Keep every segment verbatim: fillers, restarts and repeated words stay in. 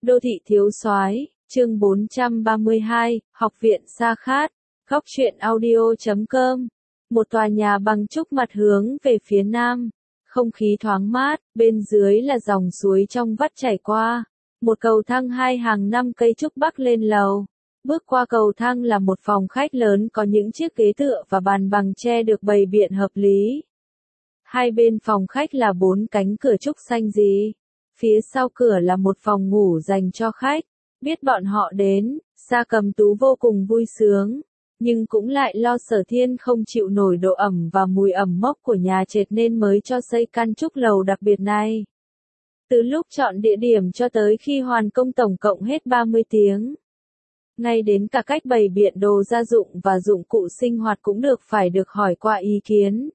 Đô thị thiếu soái, chương bốn trăm ba mươi hai, Học viện Sa Khát, góc truyện audio chấm com. Một tòa nhà bằng trúc mặt hướng về phía nam, không khí thoáng mát, bên dưới là dòng suối trong vắt chảy qua. Một cầu thang hai hàng năm cây trúc bắc lên lầu. Bước qua cầu thang là một phòng khách lớn có những chiếc ghế tựa và bàn bằng tre được bày biện hợp lý. Hai bên phòng khách là bốn cánh cửa trúc xanh gì. Phía sau cửa là một phòng ngủ dành cho khách. Biết bọn họ đến, Sa Cầm Tú vô cùng vui sướng, nhưng cũng lại lo Sở Thiên không chịu nổi độ ẩm và mùi ẩm mốc của nhà trệt nên mới cho xây căn trúc lầu đặc biệt này. Từ lúc chọn địa điểm cho tới khi hoàn công tổng cộng hết ba mươi tiếng. Ngay đến cả cách bày biện đồ gia dụng và dụng cụ sinh hoạt cũng được phải được hỏi qua ý kiến.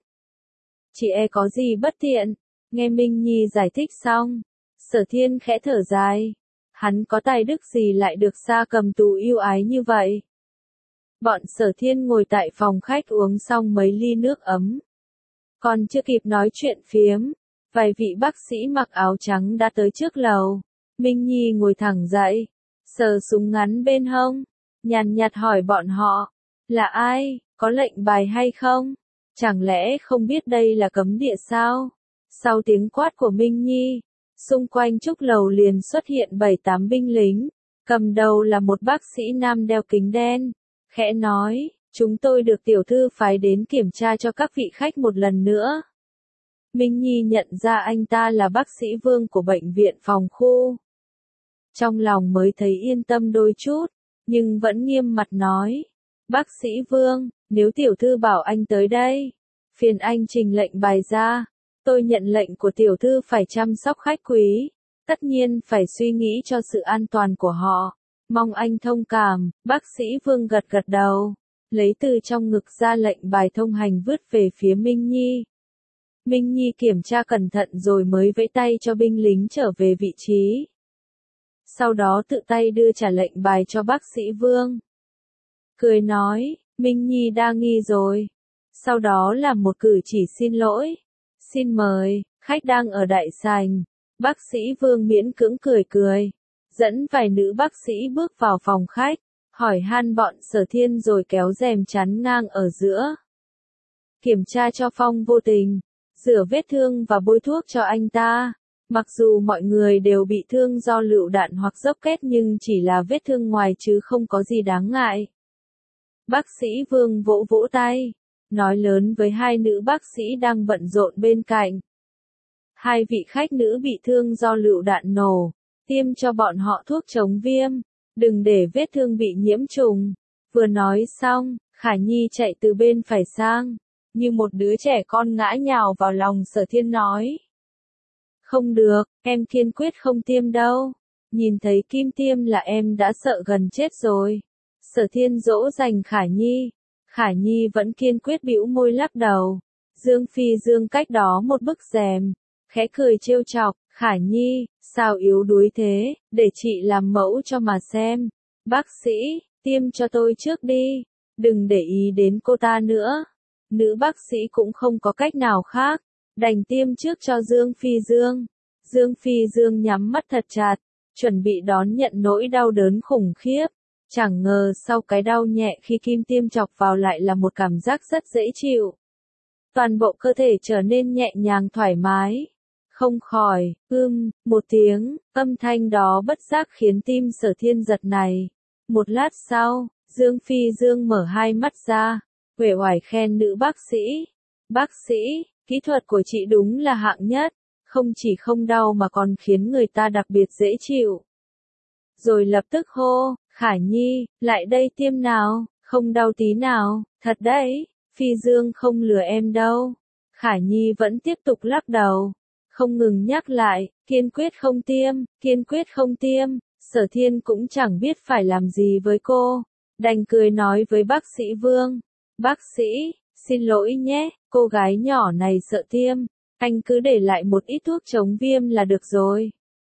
Chị e có gì bất tiện? Nghe Minh Nhi giải thích xong, Sở Thiên khẽ thở dài. Hắn có tài đức gì lại được Sa Cầm Tú yêu ái như vậy? Bọn Sở Thiên ngồi tại phòng khách uống xong mấy ly nước ấm. Còn chưa kịp nói chuyện phiếm, vài vị bác sĩ mặc áo trắng đã tới trước lầu. Minh Nhi ngồi thẳng dậy, sờ súng ngắn bên hông, nhàn nhạt hỏi bọn họ, là ai, có lệnh bài hay không? Chẳng lẽ không biết đây là cấm địa sao? Sau tiếng quát của Minh Nhi, xung quanh trúc lầu liền xuất hiện bảy tám binh lính, cầm đầu là một bác sĩ nam đeo kính đen, khẽ nói, chúng tôi được tiểu thư phái đến kiểm tra cho các vị khách một lần nữa. Minh Nhi nhận ra anh ta là bác sĩ Vương của bệnh viện phòng khu. Trong lòng mới thấy yên tâm đôi chút, nhưng vẫn nghiêm mặt nói, bác sĩ Vương, nếu tiểu thư bảo anh tới đây, phiền anh trình lệnh bài ra. Tôi nhận lệnh của tiểu thư phải chăm sóc khách quý, tất nhiên phải suy nghĩ cho sự an toàn của họ. Mong anh thông cảm. Bác sĩ Vương gật gật đầu, lấy từ trong ngực ra lệnh bài thông hành vứt về phía Minh Nhi. Minh Nhi kiểm tra cẩn thận rồi mới vẫy tay cho binh lính trở về vị trí. Sau đó tự tay đưa trả lệnh bài cho bác sĩ Vương. Cười nói, Minh Nhi đa nghi rồi. Sau đó là một cử chỉ xin lỗi. Xin mời, khách đang ở đại sảnh. Bác sĩ Vương miễn cưỡng cười cười, dẫn vài nữ bác sĩ bước vào phòng khách, hỏi han bọn Sở Thiên rồi kéo rèm chắn ngang ở giữa. Kiểm tra cho Phong Vô Tình, rửa vết thương và bôi thuốc cho anh ta. Mặc dù mọi người đều bị thương do lựu đạn hoặc rocket nhưng chỉ là vết thương ngoài chứ không có gì đáng ngại. Bác sĩ Vương vỗ vỗ tay, nói lớn với hai nữ bác sĩ đang bận rộn bên cạnh. Hai vị khách nữ bị thương do lựu đạn nổ, tiêm cho bọn họ thuốc chống viêm, đừng để vết thương bị nhiễm trùng. Vừa nói xong, Khả Nhi chạy từ bên phải sang, như một đứa trẻ con ngã nhào vào lòng Sở Thiên nói. Không được, em kiên quyết không tiêm đâu. Nhìn thấy kim tiêm là em đã sợ gần chết rồi. Sở Thiên dỗ dành Khả Nhi. Khả Nhi vẫn kiên quyết bĩu môi lắc đầu. Dương Phi Dương cách đó một bức rèm, khẽ cười trêu chọc, Khả Nhi, sao yếu đuối thế, để chị làm mẫu cho mà xem. Bác sĩ, tiêm cho tôi trước đi, đừng để ý đến cô ta nữa. Nữ bác sĩ cũng không có cách nào khác, đành tiêm trước cho Dương Phi Dương. Dương Phi Dương nhắm mắt thật chặt, chuẩn bị đón nhận nỗi đau đớn khủng khiếp. Chẳng ngờ sau cái đau nhẹ khi kim tiêm chọc vào lại là một cảm giác rất dễ chịu. Toàn bộ cơ thể trở nên nhẹ nhàng thoải mái. Không khỏi, ưm, một tiếng, âm thanh đó bất giác khiến tim Sở Thiên giật này. Một lát sau, Dương Phi Dương mở hai mắt ra, uể oải khen nữ bác sĩ. Bác sĩ, kỹ thuật của chị đúng là hạng nhất, không chỉ không đau mà còn khiến người ta đặc biệt dễ chịu. Rồi lập tức hô, Khả Nhi, lại đây tiêm nào, không đau tí nào, thật đấy, Phi Dương không lừa em đâu. Khả Nhi vẫn tiếp tục lắc đầu, không ngừng nhắc lại, kiên quyết không tiêm, kiên quyết không tiêm. Sở Thiên cũng chẳng biết phải làm gì với cô, đành cười nói với bác sĩ Vương, bác sĩ, xin lỗi nhé, cô gái nhỏ này sợ tiêm, anh cứ để lại một ít thuốc chống viêm là được rồi.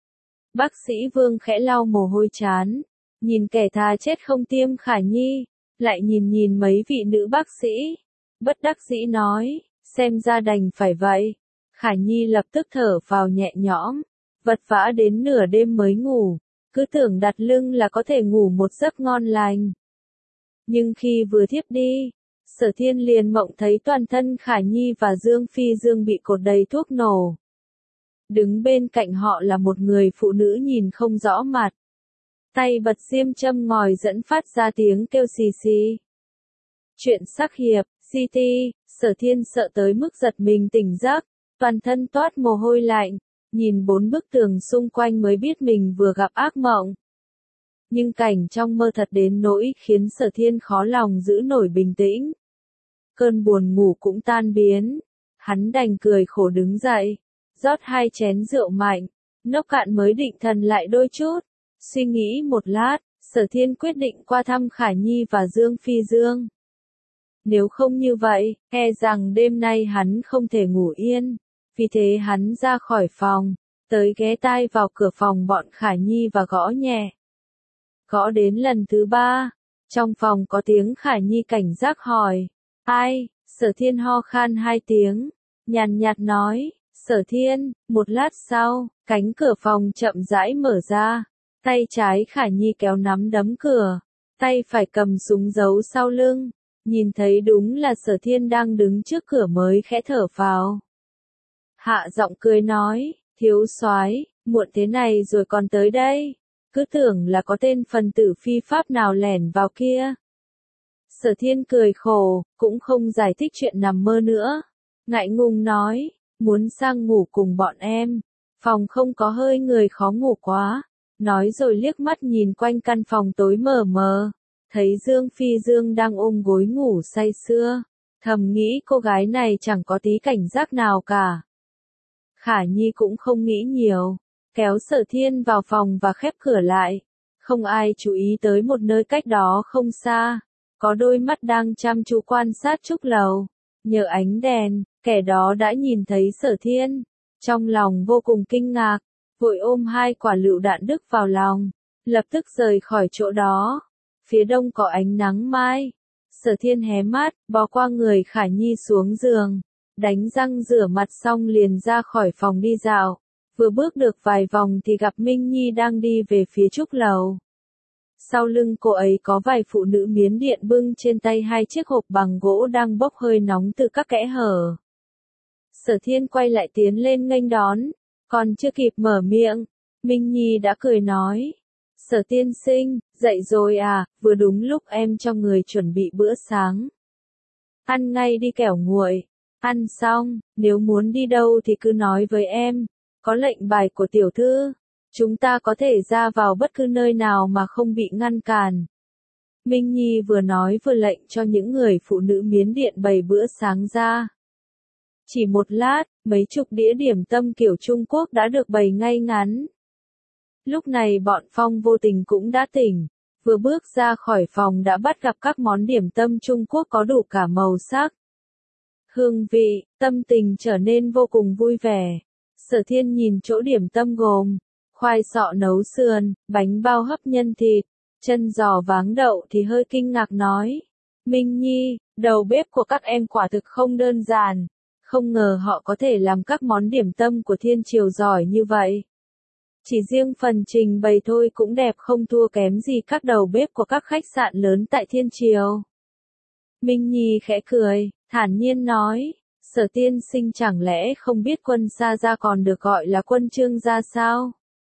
Bác sĩ Vương khẽ lau mồ hôi trán, nhìn kẻ thà chết không tiêm Khả Nhi, lại nhìn nhìn mấy vị nữ bác sĩ, bất đắc dĩ nói, xem ra đành phải vậy. Khả Nhi lập tức thở vào nhẹ nhõm, vật vã đến nửa đêm mới ngủ, cứ tưởng đặt lưng là có thể ngủ một giấc ngon lành. Nhưng khi vừa thiếp đi, Sở Thiên liền mộng thấy toàn thân Khả Nhi và Dương Phi Dương bị cột đầy thuốc nổ. Đứng bên cạnh họ là một người phụ nữ nhìn không rõ mặt. Tay bật diêm châm ngòi dẫn phát ra tiếng kêu xì xì. Chuyện sắc hiệp, xê tê, Sở Thiên sợ tới mức giật mình tỉnh giấc, toàn thân toát mồ hôi lạnh, nhìn bốn bức tường xung quanh mới biết mình vừa gặp ác mộng. Nhưng cảnh trong mơ thật đến nỗi khiến Sở Thiên khó lòng giữ nổi bình tĩnh. Cơn buồn ngủ cũng tan biến, hắn đành cười khổ đứng dậy, rót hai chén rượu mạnh, nốc cạn mới định thần lại đôi chút. Suy nghĩ một lát, Sở Thiên quyết định qua thăm Khả Nhi và Dương Phi Dương. Nếu không như vậy, e rằng đêm nay hắn không thể ngủ yên. Vì thế hắn ra khỏi phòng, tới ghé tai vào cửa phòng bọn Khả Nhi và gõ nhẹ. Gõ đến lần thứ ba, trong phòng có tiếng Khả Nhi cảnh giác hỏi. Ai? Sở Thiên ho khan hai tiếng, nhàn nhạt nói. Sở Thiên, một lát sau, cánh cửa phòng chậm rãi mở ra. Tay trái Khả Nhi kéo nắm đấm cửa, tay phải cầm súng giấu sau lưng. Nhìn thấy đúng là Sở Thiên đang đứng trước cửa mới khẽ thở phào. Hạ giọng cười nói, thiếu soái, muộn thế này rồi còn tới đây. Cứ tưởng là có tên phần tử phi pháp nào lẻn vào kia. Sở Thiên cười khổ, cũng không giải thích chuyện nằm mơ nữa. Ngại ngùng nói, muốn sang ngủ cùng bọn em. Phòng không có hơi người khó ngủ quá. Nói rồi liếc mắt nhìn quanh căn phòng tối mờ mờ. Thấy Dương Phi Dương đang ôm gối ngủ say sưa. Thầm nghĩ cô gái này chẳng có tí cảnh giác nào cả. Khả Nhi cũng không nghĩ nhiều. Kéo Sở Thiên vào phòng và khép cửa lại. Không ai chú ý tới một nơi cách đó không xa. Có đôi mắt đang chăm chú quan sát trúc lầu. Nhờ ánh đèn, kẻ đó đã nhìn thấy Sở Thiên. Trong lòng vô cùng kinh ngạc, vội ôm hai quả lựu đạn Đức vào lòng. Lập tức rời khỏi chỗ đó. Phía đông có ánh nắng mai. Sở Thiên hé mắt, bò qua người Khả Nhi xuống giường. Đánh răng rửa mặt xong liền ra khỏi phòng đi dạo. Vừa bước được vài vòng thì gặp Minh Nhi đang đi về phía trúc lầu. Sau lưng cô ấy có vài phụ nữ Miến Điện bưng trên tay hai chiếc hộp bằng gỗ đang bốc hơi nóng từ các kẽ hở. Sở Thiên quay lại tiến lên nghênh đón, còn chưa kịp mở miệng, Minh Nhi đã cười nói. Sở tiên sinh, dậy rồi à, vừa đúng lúc em cho người chuẩn bị bữa sáng. Ăn ngay đi kẻo nguội, ăn xong, nếu muốn đi đâu thì cứ nói với em, có lệnh bài của tiểu thư. Chúng ta có thể ra vào bất cứ nơi nào mà không bị ngăn cản. Minh Nhi vừa nói vừa lệnh cho những người phụ nữ Miến Điện bày bữa sáng ra. Chỉ một lát, mấy chục đĩa điểm tâm kiểu Trung Quốc đã được bày ngay ngắn. Lúc này bọn Phong Vô Tình cũng đã tỉnh, vừa bước ra khỏi phòng đã bắt gặp các món điểm tâm Trung Quốc có đủ cả màu sắc. Hương vị, tâm tình trở nên vô cùng vui vẻ. Sở Thiên nhìn chỗ điểm tâm gồm khoai sọ nấu sườn, bánh bao hấp nhân thịt, chân giò váng đậu thì hơi kinh ngạc nói. Minh Nhi, đầu bếp của các em quả thực không đơn giản. Không ngờ họ có thể làm các món điểm tâm của thiên triều giỏi như vậy. Chỉ riêng phần trình bày thôi cũng đẹp không thua kém gì các đầu bếp của các khách sạn lớn tại thiên triều. Minh Nhi khẽ cười, thản nhiên nói. Sở tiên sinh chẳng lẽ không biết quân Sa Gia còn được gọi là quân Trương gia sao?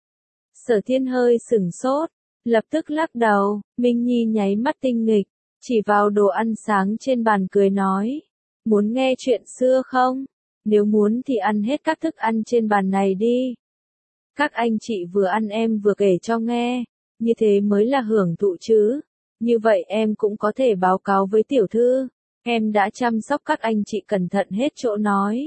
Sở Thiên hơi sửng sốt, lập tức lắc đầu. Minh Nhi nháy mắt tinh nghịch, chỉ vào đồ ăn sáng trên bàn cười nói. Muốn nghe chuyện xưa không? Nếu muốn thì ăn hết các thức ăn trên bàn này đi. Các anh chị vừa ăn em vừa kể cho nghe, như thế mới là hưởng thụ chứ. Như vậy em cũng có thể báo cáo với tiểu thư. Em đã chăm sóc các anh chị cẩn thận hết chỗ nói.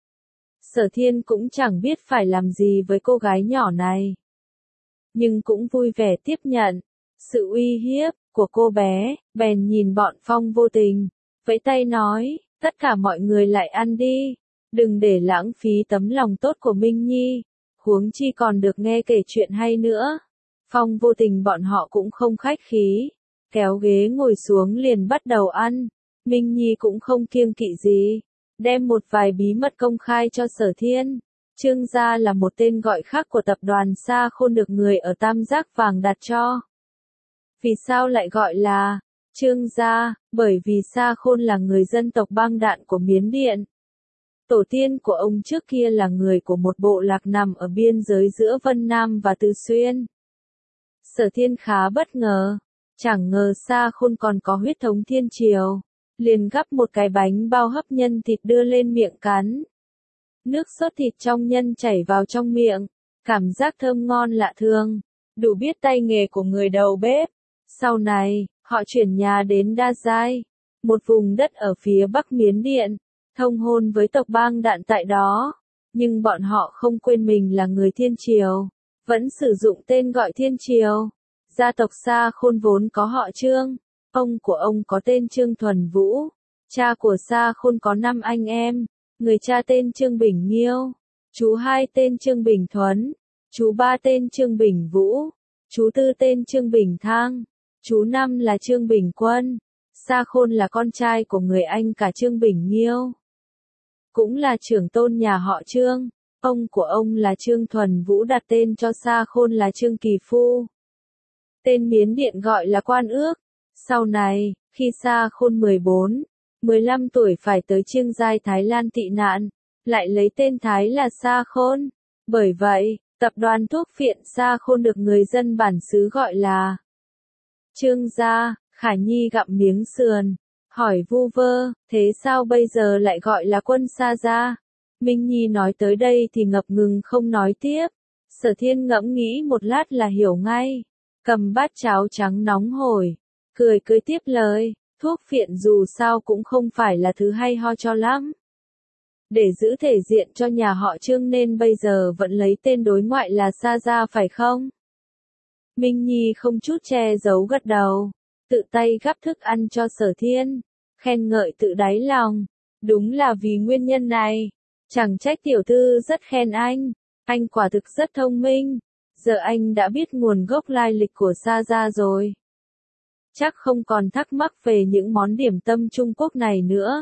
Sở Thiên cũng chẳng biết phải làm gì với cô gái nhỏ này. Nhưng cũng vui vẻ tiếp nhận sự uy hiếp của cô bé, bèn nhìn bọn Phong Vô Tình, vẫy tay nói, tất cả mọi người lại ăn đi, đừng để lãng phí tấm lòng tốt của Minh Nhi, huống chi còn được nghe kể chuyện hay nữa. Phong Vô Tình bọn họ cũng không khách khí, kéo ghế ngồi xuống liền bắt đầu ăn. Minh Nhi cũng không kiêng kỵ gì, đem một vài bí mật công khai cho Sở Thiên. Trương gia là một tên gọi khác của tập đoàn Sa Khôn được người ở Tam Giác Vàng đặt cho. Vì sao lại gọi là Trương gia? Bởi vì Sa Khôn là người dân tộc Bang Đạn của Miến Điện. Tổ tiên của ông trước kia là người của một bộ lạc nằm ở biên giới giữa Vân Nam và Từ Xuyên. Sở Thiên khá bất ngờ, chẳng ngờ Sa Khôn còn có huyết thống thiên triều, liền gắp một cái bánh bao hấp nhân thịt đưa lên miệng cắn. Nước sốt thịt trong nhân chảy vào trong miệng, cảm giác thơm ngon lạ thường, đủ biết tay nghề của người đầu bếp. Sau này, họ chuyển nhà đến Đa Giai, một vùng đất ở phía bắc Miến Điện, thông hôn với tộc Bang Đạn tại đó, nhưng bọn họ không quên mình là người thiên triều, vẫn sử dụng tên gọi thiên triều. Gia tộc Sa Khôn vốn có họ Trương, ông của ông có tên Trương Thuần Vũ, cha của Sa Khôn có năm anh em, người cha tên Trương Bình Nghiêu, chú hai tên Trương Bình Thuấn, chú ba tên Trương Bình Vũ, chú tư tên Trương Bình Thang, chú năm là Trương Bình Quân. Sa Khôn là con trai của người anh cả Trương Bình Nghiêu, cũng là trưởng tôn nhà họ Trương. Ông của ông là Trương Thuần Vũ đặt tên cho Sa Khôn là Trương Kỳ Phu. Tên Miến Điện gọi là Quan Ước. Sau này, khi Sa Khôn mười bốn, mười lăm tuổi phải tới Chiêng Giai Thái Lan tị nạn, lại lấy tên Thái là Sa Khôn. Bởi vậy, tập đoàn thuốc phiện Sa Khôn được người dân bản xứ gọi là Trương gia. Khả Nhi gặm miếng sườn, hỏi vu vơ, thế sao bây giờ lại gọi là Quân Sa gia? Minh Nhi nói tới đây thì ngập ngừng không nói tiếp. Sở Thiên ngẫm nghĩ một lát là hiểu ngay, cầm bát cháo trắng nóng hổi, cười cười tiếp lời, thuốc phiện dù sao cũng không phải là thứ hay ho cho lắm. Để giữ thể diện cho nhà họ Trương nên bây giờ vẫn lấy tên đối ngoại là Sa gia phải không? Minh Nhi không chút che giấu gật đầu, tự tay gắp thức ăn cho Sở Thiên, khen ngợi tự đáy lòng, đúng là vì nguyên nhân này, chẳng trách tiểu thư rất khen anh, anh quả thực rất thông minh, giờ anh đã biết nguồn gốc lai lịch của Sa gia rồi. Chắc không còn thắc mắc về những món điểm tâm Trung Quốc này nữa.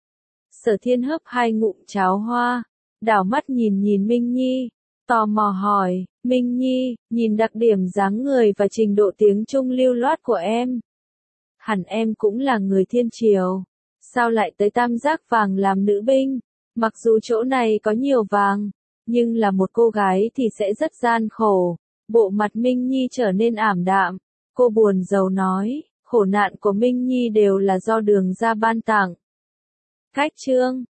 Sở Thiên hớp hai ngụm cháo hoa, đảo mắt nhìn nhìn Minh Nhi, tò mò hỏi, Minh Nhi, nhìn đặc điểm dáng người và trình độ tiếng Trung lưu loát của em. Hẳn em cũng là người thiên triều, sao lại tới Tam Giác Vàng làm nữ binh? Mặc dù chỗ này có nhiều vàng, nhưng là một cô gái thì sẽ rất gian khổ. Bộ mặt Minh Nhi trở nên ảm đạm, cô buồn rầu nói, khổ nạn của Minh Nhi đều là do Đường gia ban tặng. Cách Trương